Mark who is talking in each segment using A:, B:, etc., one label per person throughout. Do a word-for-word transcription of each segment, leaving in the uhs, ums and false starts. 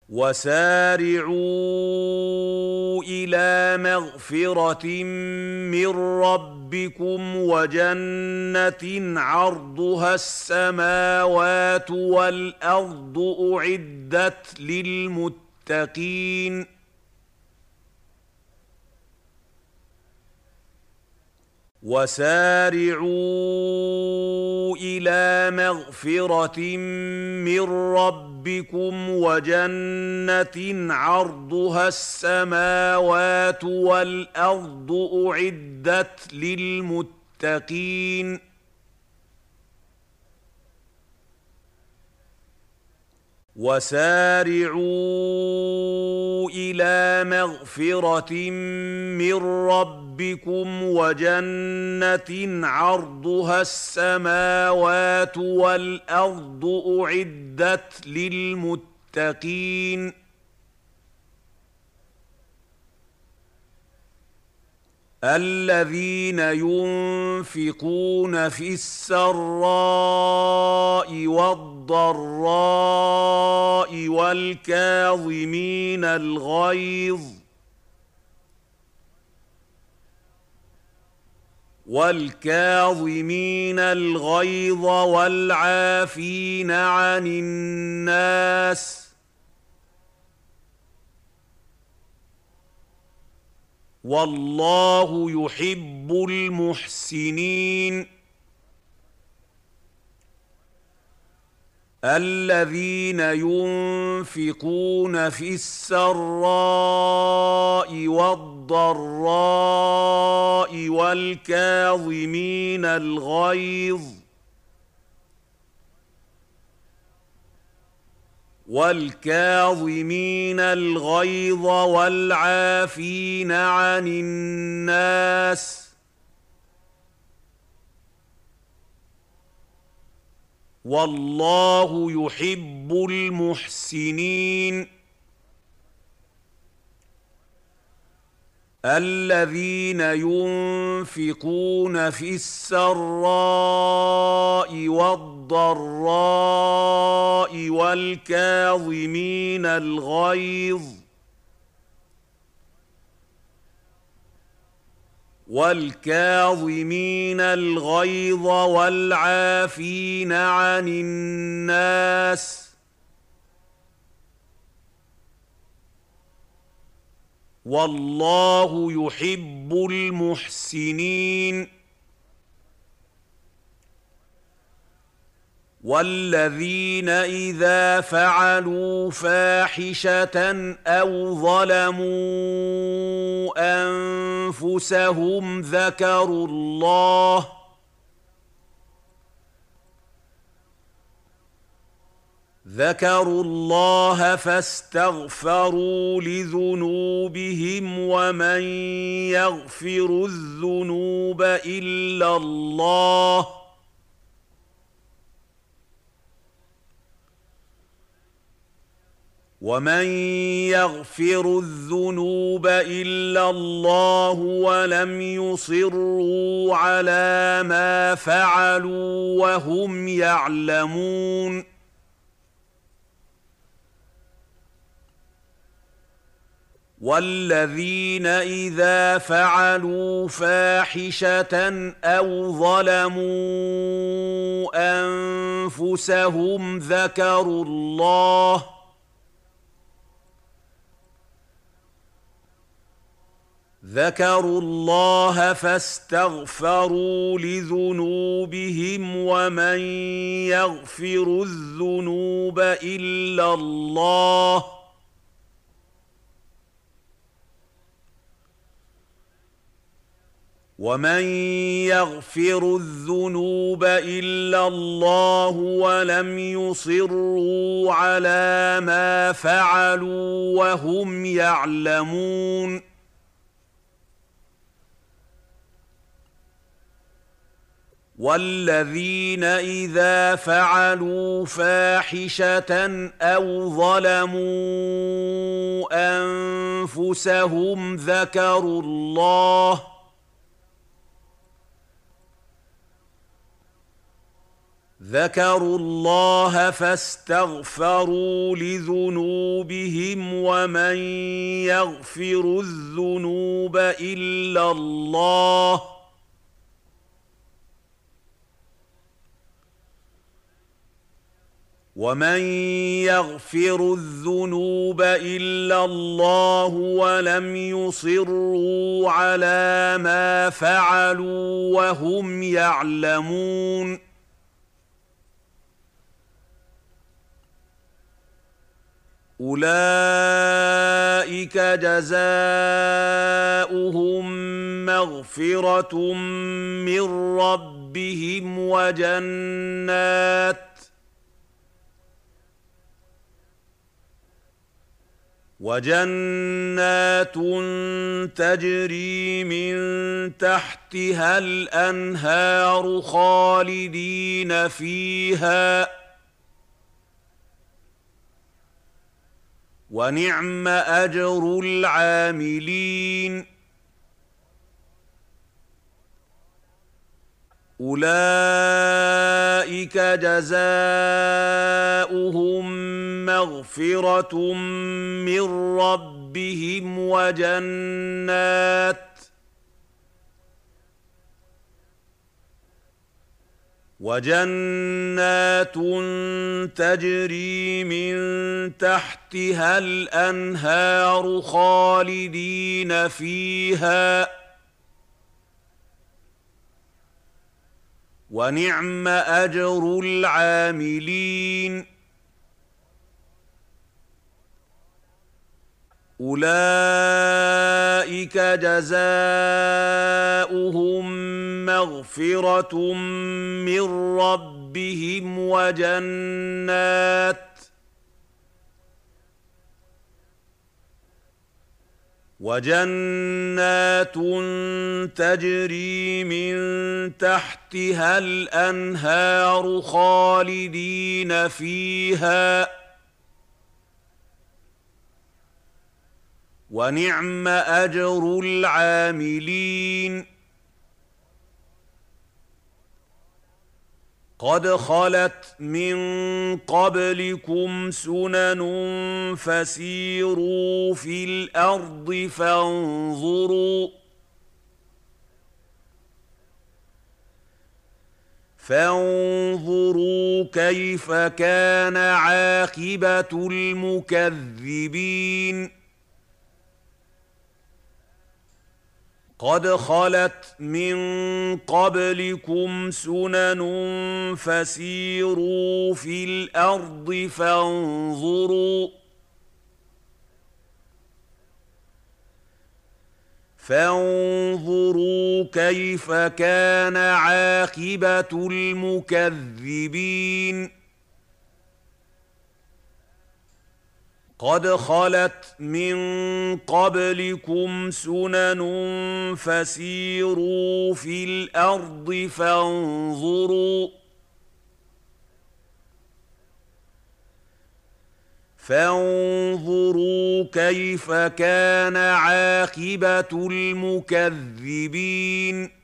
A: وسارعوا إلى مغفرة من ربكم وجنة عرضها السماوات والأرض أعدت للمتقين وسارعوا إلى مغفرة من ربكم وجنة عرضها السماوات والأرض أعدت للمتقين وسارعوا إلى مغفرة من ربكم وجنة عرضها السماوات والأرض أعدت للمتقين الذين ينفقون في السراء والضراء والكاظمين الغيظ والكاظمين الغيظ والعافين عن الناس والله يحب المحسنين الذين ينفقون في السراء والضراء والكاظمين الغيظ والكاظمين الغيظ والعافين عن الناس والله يحب المحسنين الذين ينفقون في السراء والضراء والكاظمين الغيظ والكاظمين الغيظ والعافين عن الناس والله يحب المحسنين والذين إذا فعلوا فاحشة أو ظلموا أنفسهم ذكروا الله ذكروا الله فاستغفروا لذنوبهم ومن يغفر الذنوب إلا الله ومن يغفر الذنوب إلا الله ولم يصروا على ما فعلوا وهم يعلمون والذين إذا فعلوا فاحشة أو ظلموا أنفسهم ذكروا الله. ذكروا الله فاستغفروا لذنوبهم ومن يغفر الذنوب إلا الله ومن يغفر الذنوب إلا الله ولم يصروا على ما فعلوا وهم يعلمون والذين إذا فعلوا فاحشة أو ظلموا أنفسهم ذكروا الله ذكروا الله فاستغفروا لذنوبهم ومن يغفر الذنوب الا الله ومن يغفر الذنوب الا الله ولم يصروا على ما فعلوا وهم يعلمون أولئك جزاؤهم مغفرة من ربهم وجنات وجنات تجري من تحتها الأنهار خالدين فيها ونعم أجر العاملين أولئك جزاؤهم مغفرة من ربهم وجنات وجنات تجري من تحتها الأنهار خالدين فيها ونعم أجر العاملين أولئك جزاؤهم مغفرة من ربهم وجنات وجنات تجري من تحتها الأنهار خالدين فيها ونعم أجر العاملين قد خلت من قبلكم سنن فسيروا في الأرض فانظروا فانظروا كيف كان عاقبة المكذبين قد خلت من قبلكم سنن فسيروا في الأرض فانظروا فانظروا كيف كان عاقبة المكذبين قد خلت من قبلكم سنن فسيروا في الأرض فانظروا فانظروا كيف كان عاقبة المكذبين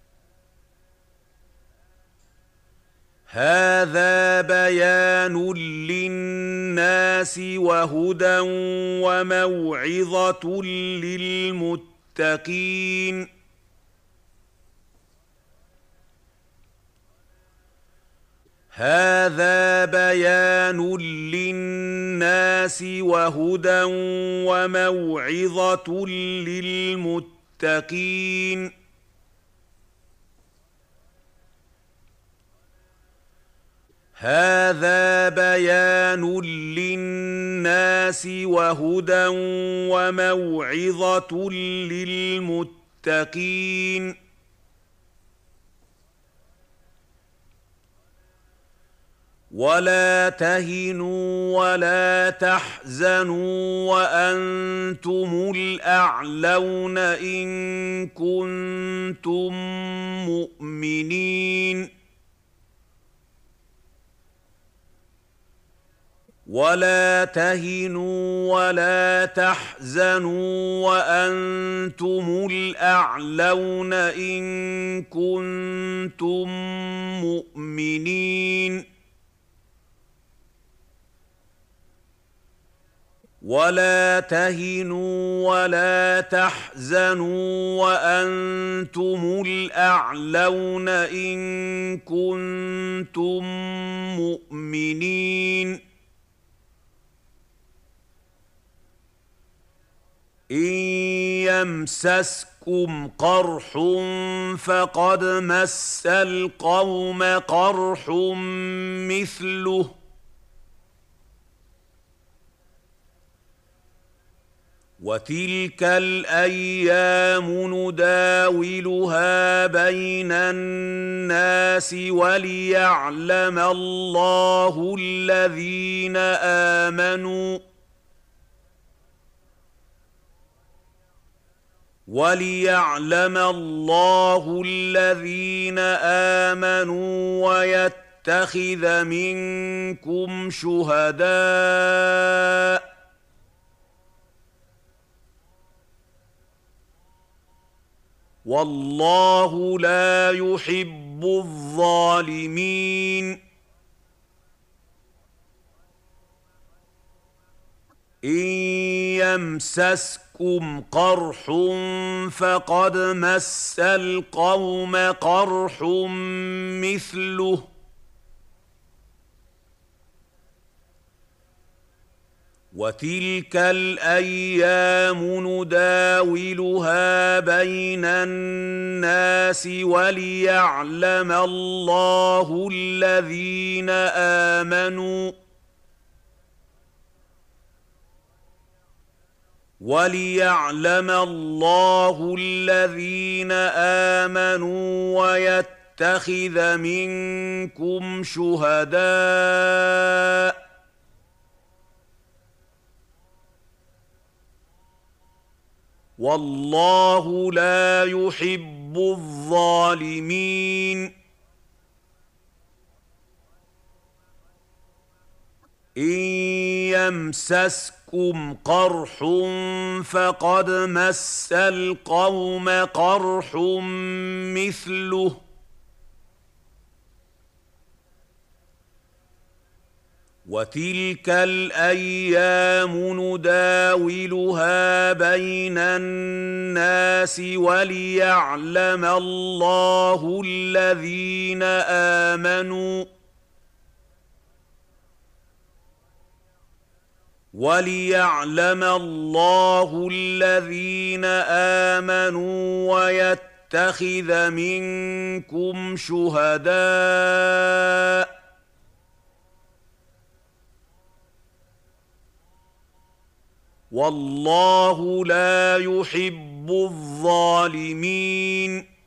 A: هذا بيان للناس وهدى وموعظة للمتقين هذا بيان للناس وهدى وموعظة للمتقين هذا بيان للناس وهدى وموعظة للمتقين ولا تهنوا ولا تحزنوا وأنتم الأعلون إن كنتم مؤمنين ولا تهنوا ولا تحزنوا وأنتم الأعلون إن كنتم مؤمنين ولا تهنوا ولا تحزنوا وأنتم الأعلون إن كنتم مؤمنين إن يمسسكم قرح فقد مس القوم قرح مثله وتلك الأيام نداولها بين الناس وليعلم الله الذين آمنوا وليعلم الله الذين آمنوا ويتخذ منكم شهداء والله لا يحب الظالمين إن يمسسكم قرح فقد مس القوم قرح مثله وتلك الأيام نداولها بين الناس وليعلم الله الذين آمنوا وليعلم الله الذين آمنوا ويتخذ منكم شهداء والله لا يحب الظالمين إن يمسسكم قرح فقد مس القوم قرح مثله وتلك الأيام نداولها بين الناس وليعلم الله الذين آمنوا وليعلم الله الذين آمنوا ويتخذ منكم شهداء والله لا يحب الظالمين